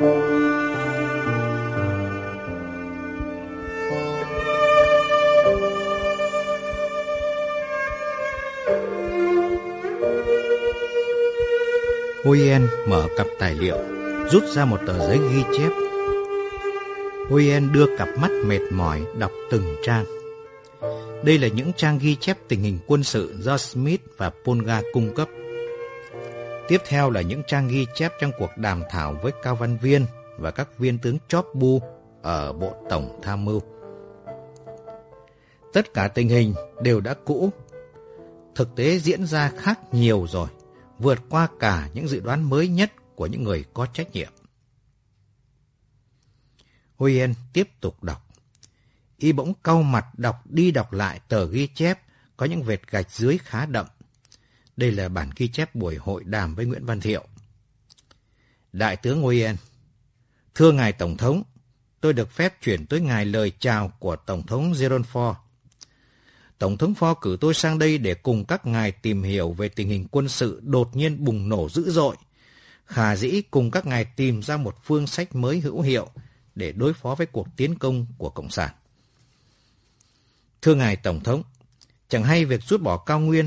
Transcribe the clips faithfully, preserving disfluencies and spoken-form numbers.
Nguyen mở cặp tài liệu, rút ra một tờ giấy ghi chép. Nguyen đưa cặp mắt mệt mỏi đọc từng trang. Đây là những trang ghi chép tình hình quân sự do Smith và Polgar cung cấp. Tiếp theo là những trang ghi chép trong cuộc đàm thảo với cao văn viên và các viên tướng chóp bu ở Bộ Tổng Tham mưu. Tất cả tình hình đều đã cũ. Thực tế diễn ra khác nhiều rồi, vượt qua cả những dự đoán mới nhất của những người có trách nhiệm. Nguyen tiếp tục đọc. Y bỗng cau mặt đọc đi đọc lại tờ ghi chép có những vệt gạch dưới khá đậm. Đây là bản ghi chép buổi hội đàm với Nguyễn Văn Thiệu. Đại tướng Nguyen: Thưa Ngài Tổng thống, tôi được phép chuyển tới Ngài lời chào của Tổng thống Gerald Ford. Tổng thống Ford cử tôi sang đây để cùng các ngài tìm hiểu về tình hình quân sự đột nhiên bùng nổ dữ dội. Khả dĩ cùng các ngài tìm ra một phương sách mới hữu hiệu để đối phó với cuộc tiến công của Cộng sản. Thưa Ngài Tổng thống, chẳng hay việc rút bỏ Cao Nguyên.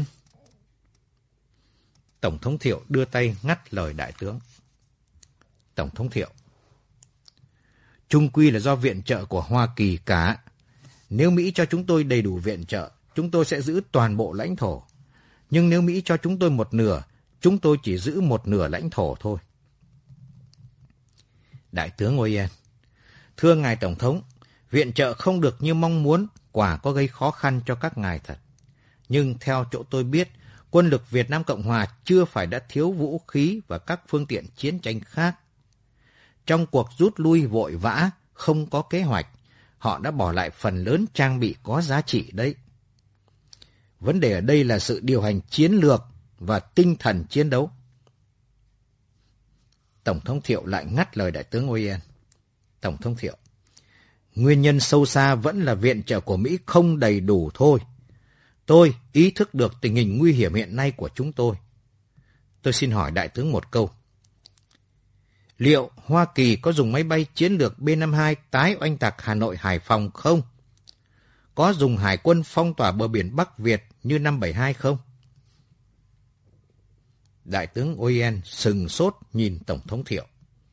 Tổng thống Thiệu đưa tay ngắt lời đại tướng. Tổng thống Thiệu: Chung quy là do viện trợ của Hoa Kỳ cả. Nếu Mỹ cho chúng tôi đầy đủ viện trợ, chúng tôi sẽ giữ toàn bộ lãnh thổ. Nhưng nếu Mỹ cho chúng tôi một nửa, chúng tôi chỉ giữ một nửa lãnh thổ thôi. Đại tướng Nguyen: Thưa Ngài Tổng thống, viện trợ không được như mong muốn, quả có gây khó khăn cho các ngài thật. Nhưng theo chỗ tôi biết, quân lực Việt Nam Cộng Hòa chưa phải đã thiếu vũ khí và các phương tiện chiến tranh khác. Trong cuộc rút lui vội vã, không có kế hoạch, họ đã bỏ lại phần lớn trang bị có giá trị đấy. Vấn đề ở đây là sự điều hành chiến lược và tinh thần chiến đấu. Tổng thống Thiệu lại ngắt lời đại tướng Nguyen. Tổng thống Thiệu: Nguyên nhân sâu xa vẫn là viện trợ của Mỹ không đầy đủ thôi. Tôi ý thức được tình hình nguy hiểm hiện nay của chúng tôi. Tôi xin hỏi đại tướng một câu. Liệu Hoa Kỳ có dùng máy bay chiến lược B năm mươi hai tái oanh tạc Hà Nội Hải Phòng không? Có dùng hải quân phong tỏa bờ biển Bắc Việt như năm bảy hai không? Đại tướng Nguyen sừng sốt nhìn Tổng thống Thiệu.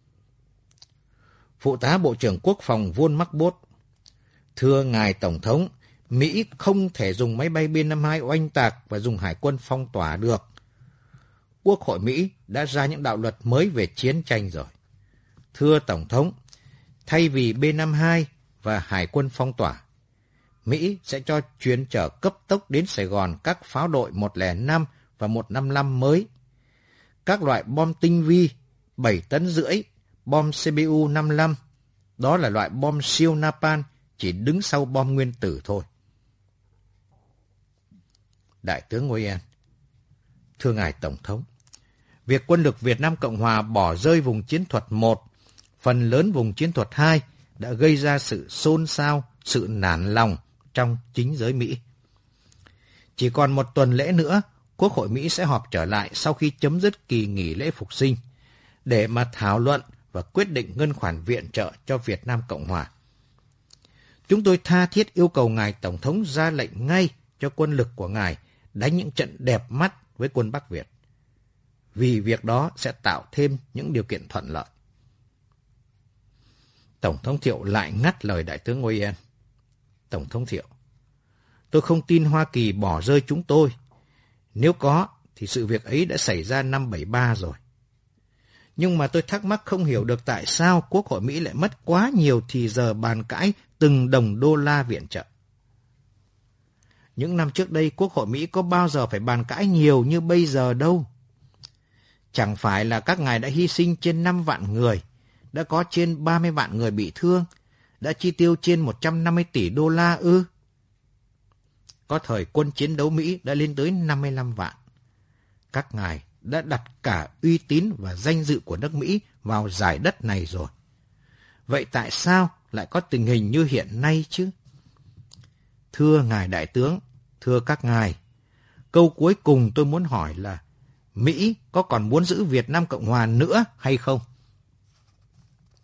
Phụ tá Bộ trưởng Quốc phòng Von Mackbot: Thưa Ngài Tổng thống, Mỹ không thể dùng máy bay B năm mươi hai oanh tạc và dùng hải quân phong tỏa được. Quốc hội Mỹ đã ra những đạo luật mới về chiến tranh rồi. Thưa Tổng thống, thay vì B năm mươi hai và hải quân phong tỏa, Mỹ sẽ cho chuyến chở cấp tốc đến Sài Gòn các pháo đội một không năm và một năm lăm mới. Các loại bom tinh vi, bảy tấn rưỡi, bom C B U năm mươi lăm, đó là loại bom siêu napalm chỉ đứng sau bom nguyên tử thôi. Đại tướng Nguyen: Thưa Ngài Tổng thống, việc quân lực Việt Nam Cộng Hòa bỏ rơi vùng chiến thuật một, phần lớn vùng chiến thuật hai đã gây ra sự xôn xao, sự nản lòng trong chính giới Mỹ. Chỉ còn một tuần lễ nữa, Quốc hội Mỹ sẽ họp trở lại sau khi chấm dứt kỳ nghỉ lễ phục sinh, để mà thảo luận và quyết định ngân khoản viện trợ cho Việt Nam Cộng Hòa. Chúng tôi tha thiết yêu cầu Ngài Tổng thống ra lệnh ngay cho quân lực của Ngài đánh những trận đẹp mắt với quân Bắc Việt. Vì việc đó sẽ tạo thêm những điều kiện thuận lợi. Tổng thống Thiệu lại ngắt lời đại tướng Nguyen. Tổng thống Thiệu: Tôi không tin Hoa Kỳ bỏ rơi chúng tôi. Nếu có, thì sự việc ấy đã xảy ra năm bảy ba rồi. Nhưng mà tôi thắc mắc không hiểu được tại sao Quốc hội Mỹ lại mất quá nhiều thì giờ bàn cãi từng đồng đô la viện trợ. Những năm trước đây, Quốc hội Mỹ có bao giờ phải bàn cãi nhiều như bây giờ đâu. Chẳng phải là các ngài đã hy sinh trên năm vạn người, đã có trên ba mươi vạn người bị thương, đã chi tiêu trên một trăm năm mươi tỷ đô la ư? Có thời quân chiến đấu Mỹ đã lên tới năm mươi lăm vạn. Các ngài đã đặt cả uy tín và danh dự của nước Mỹ vào giải đất này rồi. Vậy tại sao lại có tình hình như hiện nay chứ? Thưa Ngài Đại tướng, thưa các ngài, câu cuối cùng tôi muốn hỏi là Mỹ có còn muốn giữ Việt Nam Cộng Hòa nữa hay không?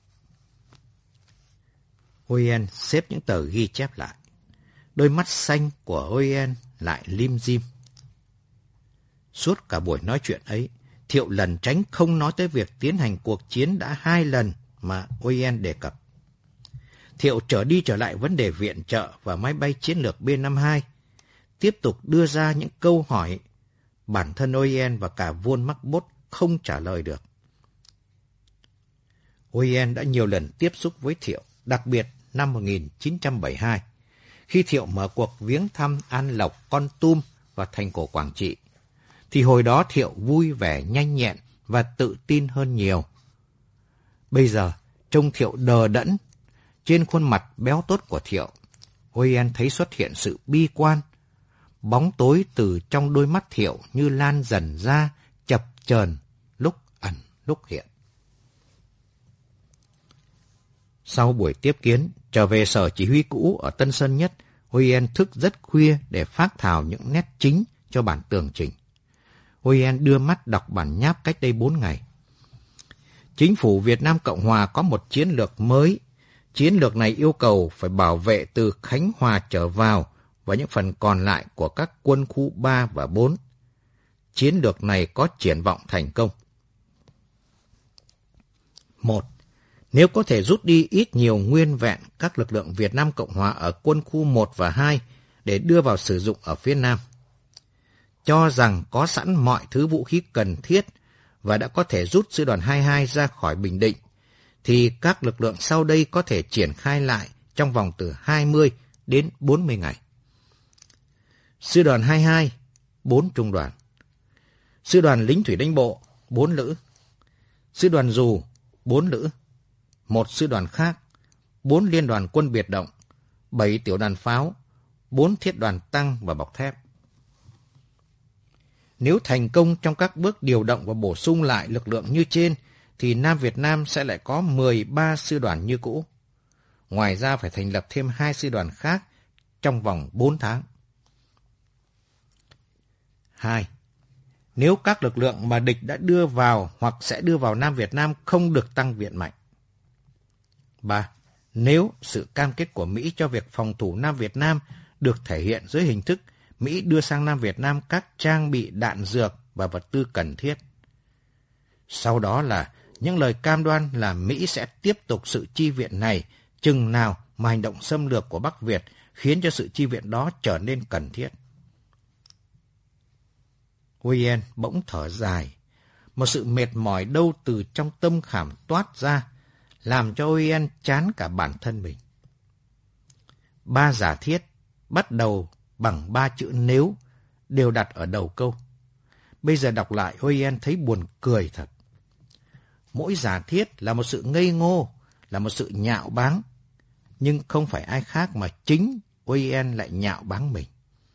Oyen xếp những tờ ghi chép lại. Đôi mắt xanh của Oyen lại lim dim. Suốt cả buổi nói chuyện ấy, Thiệu lẩn tránh không nói tới việc tiến hành cuộc chiến đã hai lần mà Oyen đề cập. Thiệu trở đi trở lại vấn đề viện trợ và máy bay chiến lược B năm mươi hai, tiếp tục đưa ra những câu hỏi bản thân Oyen và cả Von Machbot không trả lời được. Oyen đã nhiều lần tiếp xúc với Thiệu, đặc biệt năm một nghìn chín trăm bảy mươi hai, khi Thiệu mở cuộc viếng thăm An Lộc, Kon Tum và thành cổ Quảng Trị, thì hồi đó Thiệu vui vẻ, nhanh nhẹn và tự tin hơn nhiều. Bây giờ, trông Thiệu đờ đẫn, trên khuôn mặt béo tốt của Thiệu, Oyen thấy xuất hiện sự bi quan. Bóng tối từ trong đôi mắt Thiệu như lan dần ra, chập chờn, lúc ẩn lúc hiện. Sau buổi tiếp kiến, trở về sở chỉ huy cũ ở Tân Sơn Nhất, Oyen thức rất khuya để phác thảo những nét chính cho bản tường trình. Oyen đưa mắt đọc bản nháp cách đây bốn ngày. Chính phủ Việt Nam Cộng Hòa có một chiến lược mới. Chiến lược này yêu cầu phải bảo vệ từ Khánh Hòa trở vào và những phần còn lại của các quân khu ba và bốn. Chiến lược này có triển vọng thành công. Một. Nếu có thể rút đi ít nhiều nguyên vẹn các lực lượng Việt Nam Cộng Hòa ở quân khu một và hai để đưa vào sử dụng ở phía Nam, cho rằng có sẵn mọi thứ vũ khí cần thiết và đã có thể rút sư đoàn hai mươi hai ra khỏi Bình Định, thì các lực lượng sau đây có thể triển khai lại trong vòng từ hai mươi đến bốn mươi ngày. Sư đoàn hai mươi hai, bốn trung đoàn. Sư đoàn lính thủy đánh bộ, bốn lữ. Sư đoàn dù, bốn lữ. Một sư đoàn khác, bốn liên đoàn quân biệt động, bảy tiểu đoàn pháo, bốn thiết đoàn tăng và bọc thép. Nếu thành công trong các bước điều động và bổ sung lại lực lượng như trên, thì Nam Việt Nam sẽ lại có mười ba sư đoàn như cũ. Ngoài ra phải thành lập thêm hai sư đoàn khác trong vòng bốn tháng. Hai. Nếu các lực lượng mà địch đã đưa vào hoặc sẽ đưa vào Nam Việt Nam không được tăng viện mạnh. Ba. Nếu sự cam kết của Mỹ cho việc phòng thủ Nam Việt Nam được thể hiện dưới hình thức Mỹ đưa sang Nam Việt Nam các trang bị đạn dược và vật tư cần thiết. Sau đó là những lời cam đoan là Mỹ sẽ tiếp tục sự chi viện này chừng nào mà hành động xâm lược của Bắc Việt khiến cho sự chi viện đó trở nên cần thiết. Oyen bỗng thở dài, một sự mệt mỏi đâu từ trong tâm khảm toát ra, làm cho Oyen chán cả bản thân mình. Ba giả thiết bắt đầu bằng ba chữ nếu đều đặt ở đầu câu. Bây giờ đọc lại Oyen thấy buồn cười thật. Mỗi giả thiết là một sự ngây ngô, là một sự nhạo báng, nhưng không phải ai khác mà chính Oyen lại nhạo báng mình.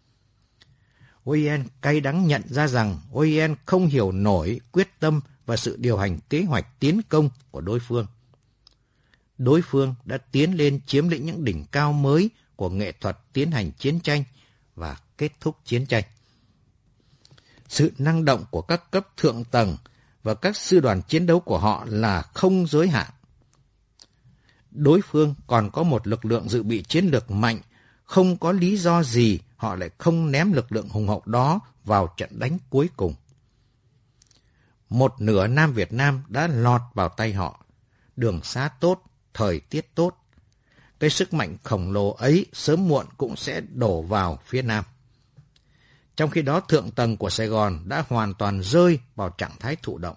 Oyen cay đắng nhận ra rằng Oyen không hiểu nổi quyết tâm và sự điều hành kế hoạch tiến công của đối phương. Đối phương đã tiến lên chiếm lĩnh những đỉnh cao mới của nghệ thuật tiến hành chiến tranh và kết thúc chiến tranh. Sự năng động của các cấp thượng tầng và các sư đoàn chiến đấu của họ là không giới hạn. Đối phương còn có một lực lượng dự bị chiến lược mạnh, không có lý do gì họ lại không ném lực lượng hùng hậu đó vào trận đánh cuối cùng. Một nửa Nam Việt Nam đã lọt vào tay họ, đường xá tốt, thời tiết tốt. Cái sức mạnh khổng lồ ấy sớm muộn cũng sẽ đổ vào phía Nam. Trong khi đó thượng tầng của Sài Gòn đã hoàn toàn rơi vào trạng thái thụ động.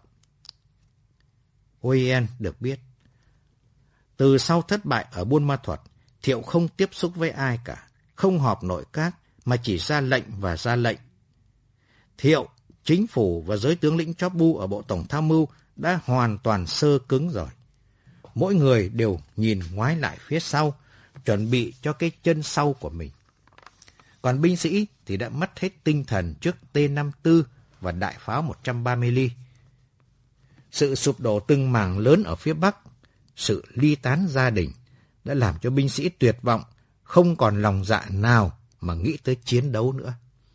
Oyen được biết, từ sau thất bại ở Buôn Ma Thuột, Thiệu không tiếp xúc với ai cả, không họp nội các mà chỉ ra lệnh và ra lệnh. Thiệu, chính phủ và giới tướng lĩnh chóp bu ở Bộ Tổng Tham mưu đã hoàn toàn sơ cứng rồi. Mỗi người đều nhìn ngoái lại phía sau, chuẩn bị cho cái chân sau của mình. Còn binh sĩ thì đã mất hết tinh thần trước T năm mươi tư và đại pháo một trăm ba mươi ly. Sự sụp đổ từng mảng lớn ở phía Bắc, sự ly tán gia đình đã làm cho binh sĩ tuyệt vọng, không còn lòng dạ nào mà nghĩ tới chiến đấu nữa.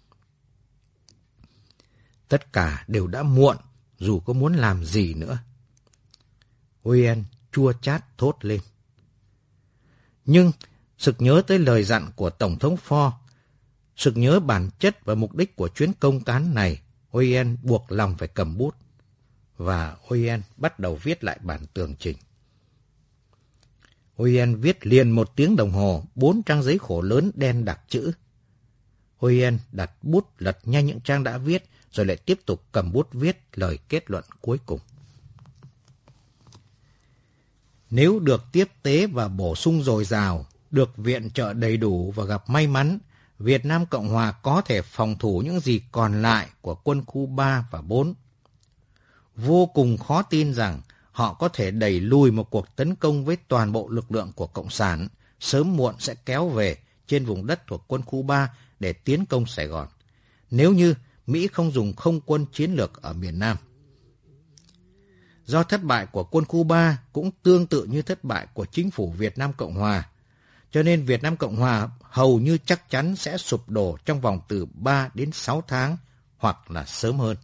Tất cả đều đã muộn, dù có muốn làm gì nữa. Oyen chua chát thốt lên. Nhưng sực nhớ tới lời dặn của Tổng thống Ford, sực nhớ bản chất và mục đích của chuyến công cán này, Owen buộc lòng phải cầm bút. Và Owen bắt đầu viết lại bản tường trình. Owen viết liền một tiếng đồng hồ, bốn trang giấy khổ lớn đen đặc chữ. Owen đặt bút lật nhanh những trang đã viết, rồi lại tiếp tục cầm bút viết lời kết luận cuối cùng. Nếu được tiếp tế và bổ sung dồi dào, được viện trợ đầy đủ và gặp may mắn, Việt Nam Cộng Hòa có thể phòng thủ những gì còn lại của quân khu ba và bốn. Vô cùng khó tin rằng họ có thể đẩy lùi một cuộc tấn công với toàn bộ lực lượng của Cộng sản, sớm muộn sẽ kéo về trên vùng đất thuộc quân khu ba để tiến công Sài Gòn, nếu như Mỹ không dùng không quân chiến lược ở miền Nam. Do thất bại của quân khu ba cũng tương tự như thất bại của chính phủ Việt Nam Cộng Hòa, cho nên Việt Nam Cộng Hòa hầu như chắc chắn sẽ sụp đổ trong vòng từ ba đến sáu tháng hoặc là sớm hơn.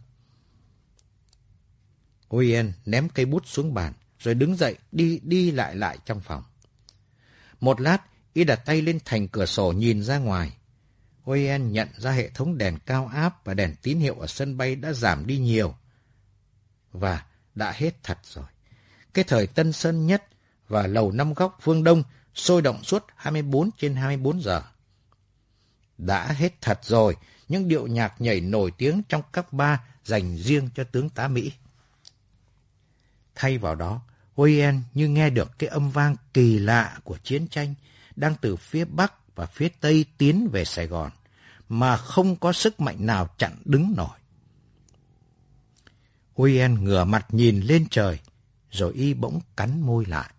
Owen ném cây bút xuống bàn, rồi đứng dậy đi đi lại lại trong phòng. Một lát, y đặt tay lên thành cửa sổ nhìn ra ngoài. Owen nhận ra hệ thống đèn cao áp và đèn tín hiệu ở sân bay đã giảm đi nhiều. Và đã hết thật rồi. Cái thời Tân Sơn Nhất và Lầu Năm Góc phương Đông sôi động suốt hai mươi bốn trên hai mươi bốn giờ. Đã hết thật rồi những điệu nhạc nhảy nổi tiếng trong các bar dành riêng cho tướng tá Mỹ. Thay vào đó, Owen như nghe được cái âm vang kỳ lạ của chiến tranh đang từ phía Bắc và phía Tây tiến về Sài Gòn, mà không có sức mạnh nào chặn đứng nổi. Owen ngửa mặt nhìn lên trời, rồi y bỗng cắn môi lại.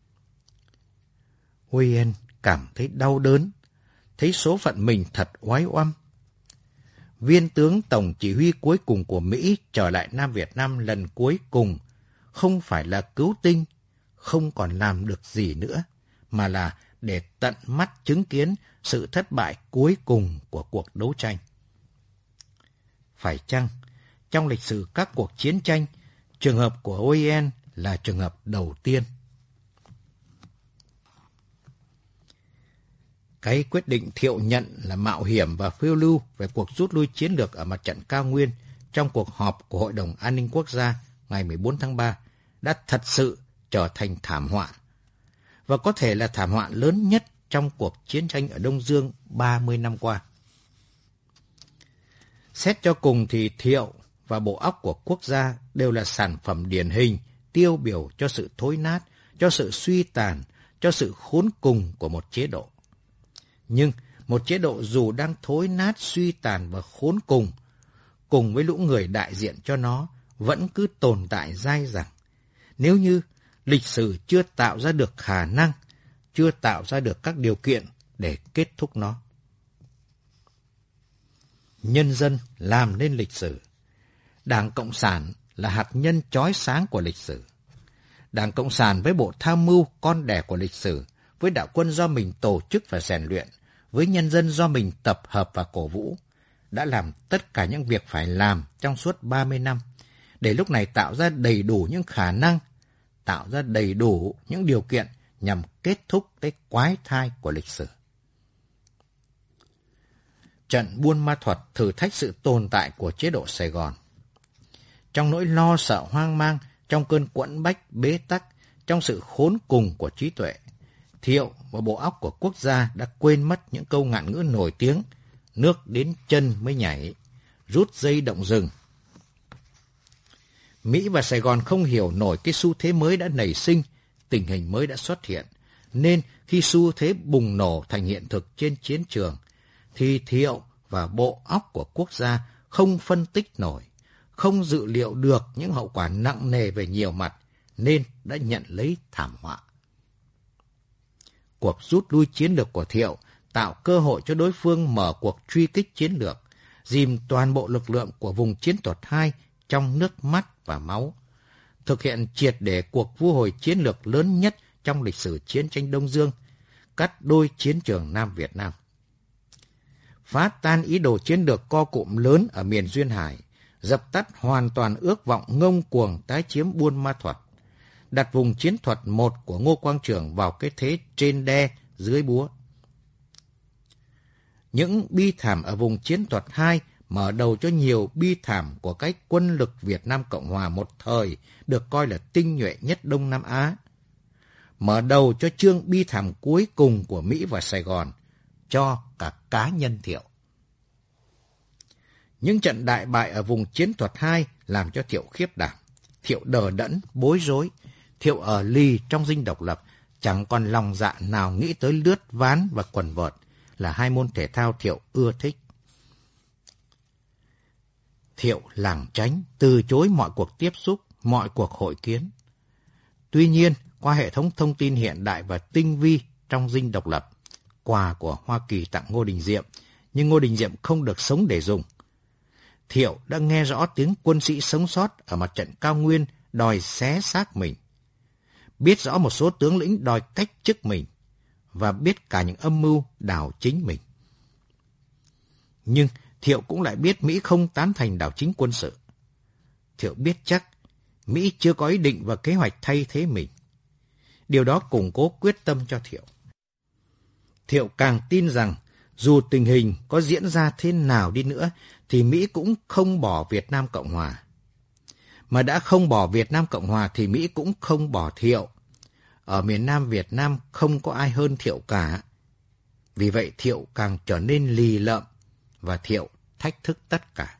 Owen cảm thấy đau đớn, thấy số phận mình thật oái oăm. Viên tướng tổng chỉ huy cuối cùng của Mỹ trở lại Nam Việt Nam lần cuối cùng không phải là cứu tinh, không còn làm được gì nữa, mà là để tận mắt chứng kiến sự thất bại cuối cùng của cuộc đấu tranh. Phải chăng, trong lịch sử các cuộc chiến tranh, trường hợp của Owen là trường hợp đầu tiên? Cái quyết định Thiệu nhận là mạo hiểm và phiêu lưu về cuộc rút lui chiến lược ở mặt trận cao nguyên trong cuộc họp của Hội đồng An ninh Quốc gia ngày mười bốn tháng ba đã thật sự trở thành thảm họa, và có thể là thảm họa lớn nhất trong cuộc chiến tranh ở Đông Dương ba mươi năm qua. Xét cho cùng thì Thiệu và bộ óc của quốc gia đều là sản phẩm điển hình, tiêu biểu cho sự thối nát, cho sự suy tàn, cho sự khốn cùng của một chế độ. Nhưng một chế độ dù đang thối nát, suy tàn và khốn cùng, cùng với lũ người đại diện cho nó, vẫn cứ tồn tại dai dẳng. Nếu như lịch sử chưa tạo ra được khả năng, chưa tạo ra được các điều kiện để kết thúc nó. Nhân dân làm nên lịch sử. Đảng Cộng sản là hạt nhân chói sáng của lịch sử. Đảng Cộng sản với bộ tham mưu con đẻ của lịch sử, với đạo quân do mình tổ chức và rèn luyện, với nhân dân do mình tập hợp và cổ vũ, đã làm tất cả những việc phải làm trong suốt ba mươi năm, để lúc này tạo ra đầy đủ những khả năng, tạo ra đầy đủ những điều kiện nhằm kết thúc cái quái thai của lịch sử. Trận Buôn Ma Thuột thử thách sự tồn tại của chế độ Sài Gòn. Trong nỗi lo sợ hoang mang, trong cơn quẫn bách bế tắc, trong sự khốn cùng của trí tuệ, Thiệu và bộ óc của quốc gia đã quên mất những câu ngạn ngữ nổi tiếng: nước đến chân mới nhảy, rút dây động rừng. Mỹ và Sài Gòn không hiểu nổi cái xu thế mới đã nảy sinh, tình hình mới đã xuất hiện, nên khi xu thế bùng nổ thành hiện thực trên chiến trường, thì Thiệu và bộ óc của quốc gia không phân tích nổi, không dự liệu được những hậu quả nặng nề về nhiều mặt, nên đã nhận lấy thảm họa. Cuộc rút lui chiến lược của Thiệu tạo cơ hội cho đối phương mở cuộc truy kích chiến lược, dìm toàn bộ lực lượng của vùng chiến thuật hai trong nước mắt và máu, thực hiện triệt để cuộc vua hồi chiến lược lớn nhất trong lịch sử chiến tranh Đông Dương, cắt đôi chiến trường Nam Việt Nam. Phá tan ý đồ chiến lược co cụm lớn ở miền Duyên Hải, dập tắt hoàn toàn ước vọng ngông cuồng tái chiếm Buôn Ma Thuột, đặt vùng chiến thuật một của Ngô Quang Trường vào cái thế trên đe dưới búa. Những bi thảm ở vùng chiến thuật hai mở đầu cho nhiều bi thảm của cái quân lực Việt Nam Cộng Hòa một thời được coi là tinh nhuệ nhất Đông Nam Á. Mở đầu cho chương bi thảm cuối cùng của Mỹ và Sài Gòn, cho cả cá nhân Thiệu. Những trận đại bại ở vùng chiến thuật hai làm cho Thiệu khiếp đảm. Thiệu đờ đẫn, bối rối. Thiệu ở lì trong dinh độc lập, chẳng còn lòng dạ nào nghĩ tới lướt ván và quần vợt, là hai môn thể thao Thiệu ưa thích. Thiệu lảng tránh, từ chối mọi cuộc tiếp xúc, mọi cuộc hội kiến. Tuy nhiên, qua hệ thống thông tin hiện đại và tinh vi trong dinh độc lập, quà của Hoa Kỳ tặng Ngô Đình Diệm, nhưng Ngô Đình Diệm không được sống để dùng. Thiệu đã nghe rõ tiếng quân sĩ sống sót ở mặt trận cao nguyên đòi xé xác mình, biết rõ một số tướng lĩnh đòi cách chức mình, và biết cả những âm mưu đảo chính mình. Nhưng Thiệu cũng lại biết Mỹ không tán thành đảo chính quân sự. Thiệu biết chắc Mỹ chưa có ý định và kế hoạch thay thế mình. Điều đó củng cố quyết tâm cho Thiệu. Thiệu càng tin rằng dù tình hình có diễn ra thế nào đi nữa thì Mỹ cũng không bỏ Việt Nam Cộng Hòa. Mà đã không bỏ Việt Nam Cộng Hòa thì Mỹ cũng không bỏ Thiệu. Ở miền Nam Việt Nam không có ai hơn Thiệu cả. Vì vậy Thiệu càng trở nên lì lợm và Thiệu thách thức tất cả.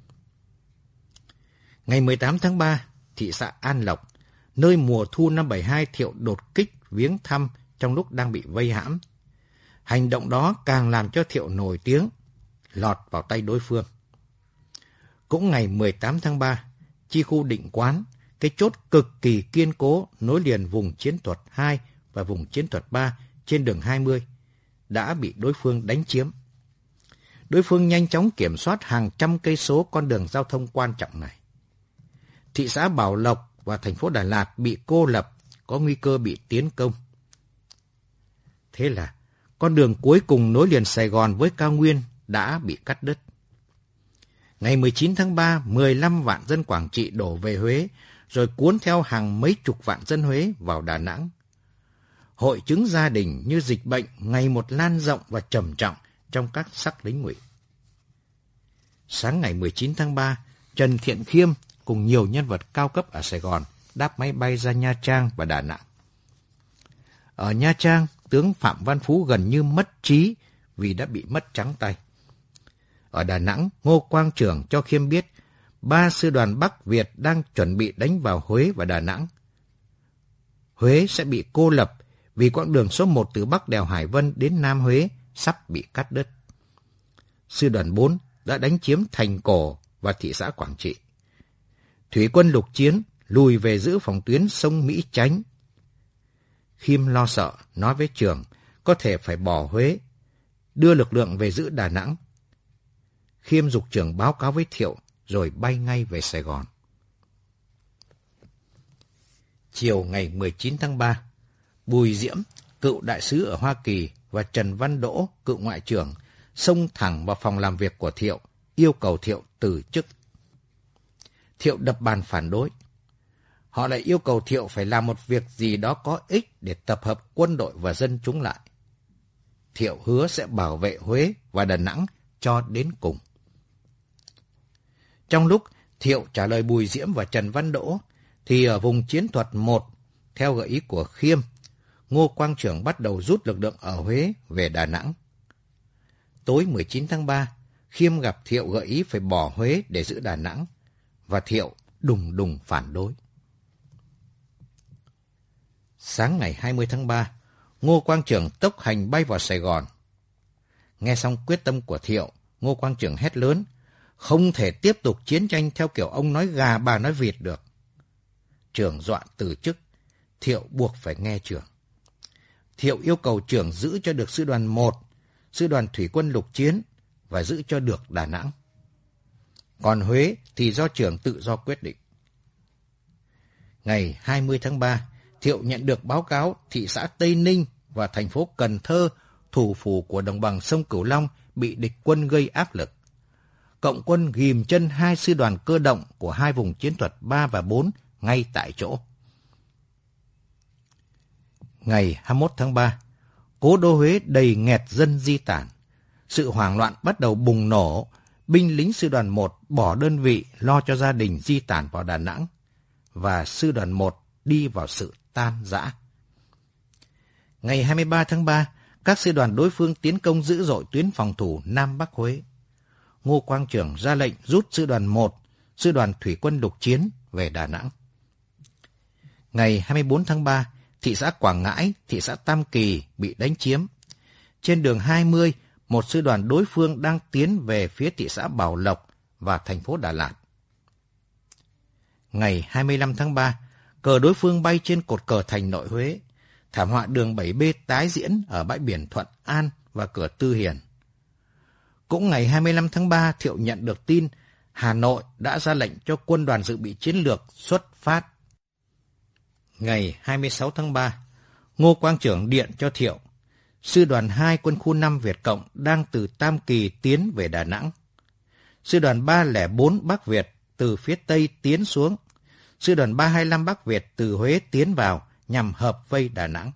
Ngày mười tám tháng ba, thị xã An Lộc, nơi mùa thu năm bảy hai Thiệu đột kích viếng thăm trong lúc đang bị vây hãm. Hành động đó càng làm cho Thiệu nổi tiếng, lọt vào tay đối phương. Cũng ngày mười tám tháng ba, chi khu Định Quán, cái chốt cực kỳ kiên cố nối liền vùng chiến thuật hai và vùng chiến thuật ba trên đường hai mươi, đã bị đối phương đánh chiếm. Đối phương nhanh chóng kiểm soát hàng trăm cây số con đường giao thông quan trọng này. Thị xã Bảo Lộc và thành phố Đà Lạt bị cô lập, có nguy cơ bị tiến công. Thế là con đường cuối cùng nối liền Sài Gòn với cao nguyên đã bị cắt đứt. Ngày mười chín tháng ba, mười lăm vạn dân Quảng Trị đổ về Huế, rồi cuốn theo hàng mấy chục vạn dân Huế vào Đà Nẵng. Hội chứng gia đình như dịch bệnh ngày một lan rộng và trầm trọng trong các sắc lính Ngụy. Sáng ngày mười chín tháng ba, Trần Thiện Khiêm cùng nhiều nhân vật cao cấp ở Sài Gòn đáp máy bay ra Nha Trang và Đà Nẵng. Ở Nha Trang, tướng Phạm Văn Phú gần như mất trí vì đã bị mất trắng tay. Ở Đà Nẵng, Ngô Quang Trường cho Khiêm biết ba sư đoàn Bắc Việt đang chuẩn bị đánh vào Huế và Đà Nẵng. Huế sẽ bị cô lập vì quãng đường số một từ Bắc đèo Hải Vân đến Nam Huế sắp bị cắt đứt. Sư đoàn bốn đã đánh chiếm Thành Cổ và thị xã Quảng Trị. Thủy quân lục chiến lùi về giữ phòng tuyến sông Mỹ Chánh. Khiêm lo sợ, nói với Trường có thể phải bỏ Huế, đưa lực lượng về giữ Đà Nẵng. Khiêm giục Trường báo cáo với Thiệu, rồi bay ngay về Sài Gòn. Chiều ngày mười chín tháng ba, Bùi Diễm, cựu đại sứ ở Hoa Kỳ, và Trần Văn Đỗ, cựu ngoại trưởng, xông thẳng vào phòng làm việc của Thiệu, yêu cầu Thiệu từ chức. Thiệu đập bàn phản đối. Họ lại yêu cầu Thiệu phải làm một việc gì đó có ích để tập hợp quân đội và dân chúng lại. Thiệu hứa sẽ bảo vệ Huế và Đà Nẵng cho đến cùng. Trong lúc Thiệu trả lời Bùi Diễm và Trần Văn Đỗ, thì ở vùng chiến thuật một, theo gợi ý của Khiêm, Ngô Quang Trường bắt đầu rút lực lượng ở Huế về Đà Nẵng. Tối mười chín tháng ba, Khiêm gặp Thiệu gợi ý phải bỏ Huế để giữ Đà Nẵng, và Thiệu đùng đùng phản đối. Sáng ngày hai mươi tháng ba, Ngô Quang Trường tốc hành bay vào Sài Gòn. Nghe xong quyết tâm của Thiệu, Ngô Quang Trường hét lớn, không thể tiếp tục chiến tranh theo kiểu ông nói gà bà nói vịt được. Trường dọa từ chức, Thiệu buộc phải nghe Trường. Thiệu yêu cầu Trường giữ cho được sư đoàn một, sư đoàn thủy quân lục chiến và giữ cho được Đà Nẵng. Còn Huế thì do Trường tự do quyết định. Ngày hai mươi tháng ba, Thiệu nhận được báo cáo thị xã Tây Ninh và thành phố Cần Thơ, thủ phủ của đồng bằng sông Cửu Long, bị địch quân gây áp lực. Cộng quân ghìm chân hai sư đoàn cơ động của hai vùng chiến thuật ba và bốn ngay tại chỗ. Ngày hai mươi mốt tháng ba, cố đô Huế đầy nghẹt dân di tản. Sự hoảng loạn bắt đầu bùng nổ, binh lính sư đoàn một bỏ đơn vị lo cho gia đình di tản vào Đà Nẵng, và sư đoàn một đi vào sự tan rã. Ngày hai mươi ba tháng ba, các sư đoàn đối phương tiến công dữ dội tuyến phòng thủ Nam Bắc Huế. Ngô Quang Trưởng ra lệnh rút sư đoàn một, sư đoàn thủy quân lục chiến về Đà Nẵng. Ngày hai mươi bốn tháng ba, thị xã Quảng Ngãi, thị xã Tam Kỳ bị đánh chiếm. Trên đường hai mươi, một sư đoàn đối phương đang tiến về phía thị xã Bảo Lộc và thành phố Đà Lạt. Ngày hai mươi lăm tháng ba, cờ đối phương bay trên cột cờ thành nội Huế. Thảm họa đường bảy B tái diễn ở bãi biển Thuận An và cửa Tư Hiền. Cũng ngày hai mươi lăm tháng ba, Thiệu nhận được tin Hà Nội đã ra lệnh cho quân đoàn dự bị chiến lược xuất phát. Ngày hai mươi sáu tháng ba, Ngô Quang Trưởng điện cho Thiệu, sư đoàn hai quân khu năm Việt Cộng đang từ Tam Kỳ tiến về Đà Nẵng. Sư đoàn ba không bốn Bắc Việt từ phía Tây tiến xuống. Sư đoàn ba hai lăm Bắc Việt từ Huế tiến vào nhằm hợp vây Đà Nẵng.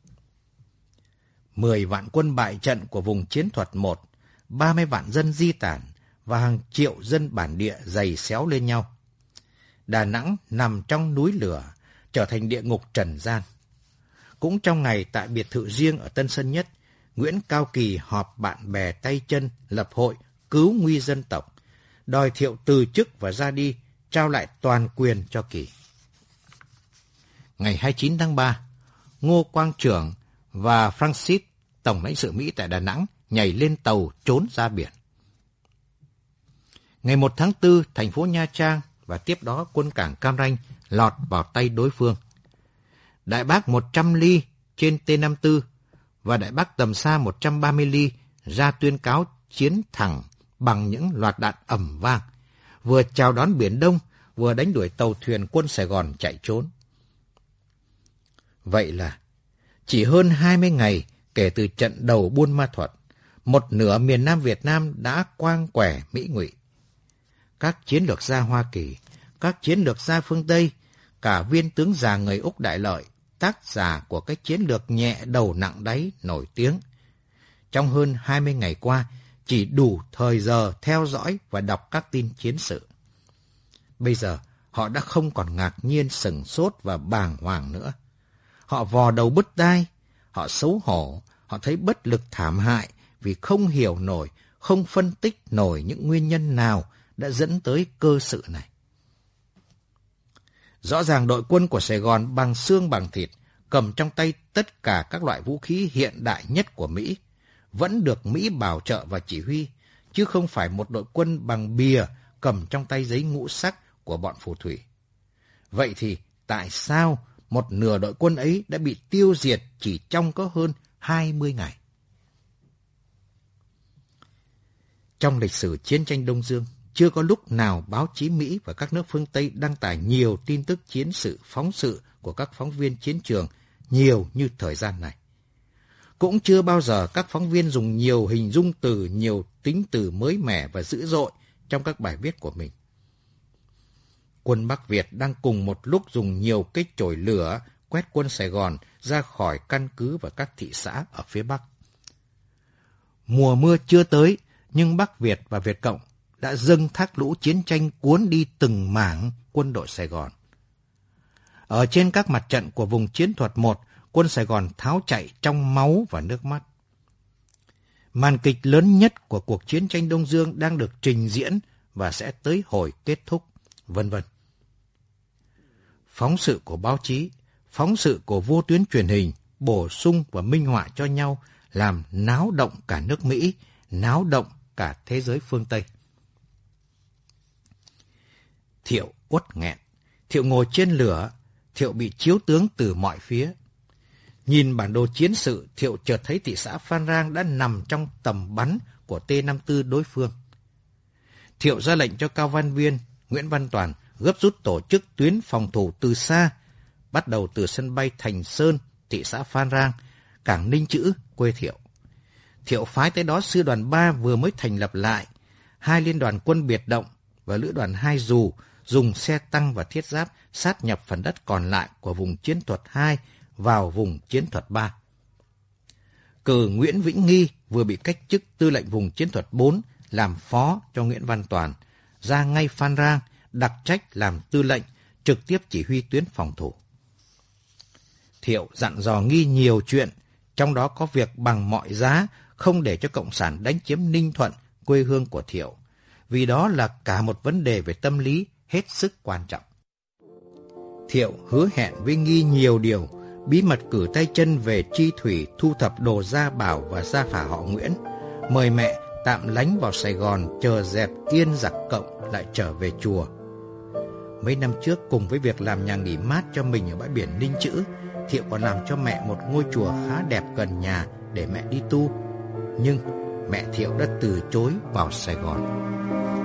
Mười vạn quân bại trận của vùng chiến thuật một, ba mươi vạn dân di tản và hàng triệu dân bản địa giày xéo lên nhau. Đà Nẵng nằm trong núi lửa, trở thành địa ngục trần gian. Cũng trong ngày tại biệt thự riêng ở Tân Sơn Nhất, Nguyễn Cao Kỳ họp bạn bè tay chân lập hội cứu nguy dân tộc, đòi Thiệu từ chức và ra đi, trao lại toàn quyền cho Kỳ. Ngày hai mươi chín tháng ba, Ngô Quang Trưởng và Francis, tổng lãnh sự Mỹ tại Đà Nẵng, nhảy lên tàu trốn ra biển. Ngày một tháng tư, thành phố Nha Trang và tiếp đó quân cảng Cam Ranh lọt vào tay đối phương. Đại bác một trăm ly trên T năm mươi tư và đại bác tầm xa một trăm ba mươi ly ra tuyên cáo chiến thẳng bằng những loạt đạn ầm vang, vừa chào đón Biển Đông, vừa đánh đuổi tàu thuyền quân Sài Gòn chạy trốn. Vậy là chỉ hơn hai mươi ngày kể từ trận đầu Buôn Ma Thuột, một nửa miền Nam Việt Nam đã quang quẻ Mỹ ngụy. Các chiến lược gia Hoa Kỳ, các chiến lược gia phương Tây, cả viên tướng già người Úc Đại Lợi, tác giả của cái chiến lược nhẹ đầu nặng đáy nổi tiếng, trong hơn hai mươi ngày qua chỉ đủ thời giờ theo dõi và đọc các tin chiến sự. Bây giờ họ đã không còn ngạc nhiên, sửng sốt và bàng hoàng nữa. Họ vò đầu bứt tai, họ xấu hổ, họ thấy bất lực thảm hại vì không hiểu nổi, không phân tích nổi những nguyên nhân nào đã dẫn tới cơ sự này. Rõ ràng đội quân của Sài Gòn bằng xương bằng thịt, cầm trong tay tất cả các loại vũ khí hiện đại nhất của Mỹ, vẫn được Mỹ bảo trợ và chỉ huy, chứ không phải một đội quân bằng bìa cầm trong tay giấy ngũ sắc của bọn phù thủy. Vậy thì tại sao một nửa đội quân ấy đã bị tiêu diệt chỉ trong có hơn hai mươi ngày? Trong lịch sử chiến tranh Đông Dương, chưa có lúc nào báo chí Mỹ và các nước phương Tây đăng tải nhiều tin tức chiến sự, phóng sự của các phóng viên chiến trường nhiều như thời gian này. Cũng chưa bao giờ các phóng viên dùng nhiều hình dung từ, nhiều tính từ mới mẻ và dữ dội trong các bài viết của mình. Quân Bắc Việt đang cùng một lúc dùng nhiều cái chổi lửa quét quân Sài Gòn ra khỏi căn cứ và các thị xã ở phía Bắc. Mùa mưa chưa tới, nhưng Bắc Việt và Việt Cộng đã dâng thác lũ chiến tranh cuốn đi từng mảng quân đội Sài Gòn. Ở trên các mặt trận của vùng chiến thuật một, quân Sài Gòn tháo chạy trong máu và nước mắt. Màn kịch lớn nhất của cuộc chiến tranh Đông Dương đang được trình diễn và sẽ tới hồi kết thúc, vân vân. Phóng sự của báo chí, phóng sự của vô tuyến truyền hình bổ sung và minh họa cho nhau làm náo động cả nước Mỹ, náo động cả thế giới phương Tây. Thiệu uất nghẹn, Thiệu ngồi trên lửa, Thiệu bị chiếu tướng từ mọi phía. Nhìn bản đồ chiến sự, Thiệu chợt thấy thị xã Phan Rang đã nằm trong tầm bắn của T năm mươi tư đối phương. Thiệu ra lệnh cho Cao Văn Viên, Nguyễn Văn Toàn gấp rút tổ chức tuyến phòng thủ từ xa, bắt đầu từ sân bay Thành Sơn, thị xã Phan Rang, cảng Ninh Chữ, quê Thiệu. Thiệu phái tới đó sư đoàn ba vừa mới thành lập lại, hai liên đoàn quân biệt động và lữ đoàn hai dù dùng xe tăng và thiết giáp sát nhập phần đất còn lại của vùng chiến thuật hai vào vùng chiến thuật ba. cử Nguyễn Vĩnh Nghi vừa bị cách chức tư lệnh vùng chiến thuật bốn làm phó cho Nguyễn Văn Toàn, ra ngay Phan Rang, đặc trách làm tư lệnh, trực tiếp chỉ huy tuyến phòng thủ. Thiệu dặn dò Nghi nhiều chuyện, trong đó có việc bằng mọi giá không để cho Cộng sản đánh chiếm Ninh Thuận, quê hương của Thiệu, vì đó là cả một vấn đề về tâm lý hết sức quan trọng. Thiệu hứa hẹn với Nghi nhiều điều, bí mật cử tay chân về Chi Thủy thu thập đồ gia bảo và gia phả họ Nguyễn, mời mẹ tạm lánh vào Sài Gòn chờ dẹp yên giặc Cộng lại trở về chùa. Mấy năm trước, cùng với việc làm nhà nghỉ mát cho mình ở bãi biển Ninh Chữ, Thiệu còn làm cho mẹ một ngôi chùa khá đẹp gần nhà để mẹ đi tu. Nhưng mẹ Thiệu đã từ chối vào Sài Gòn.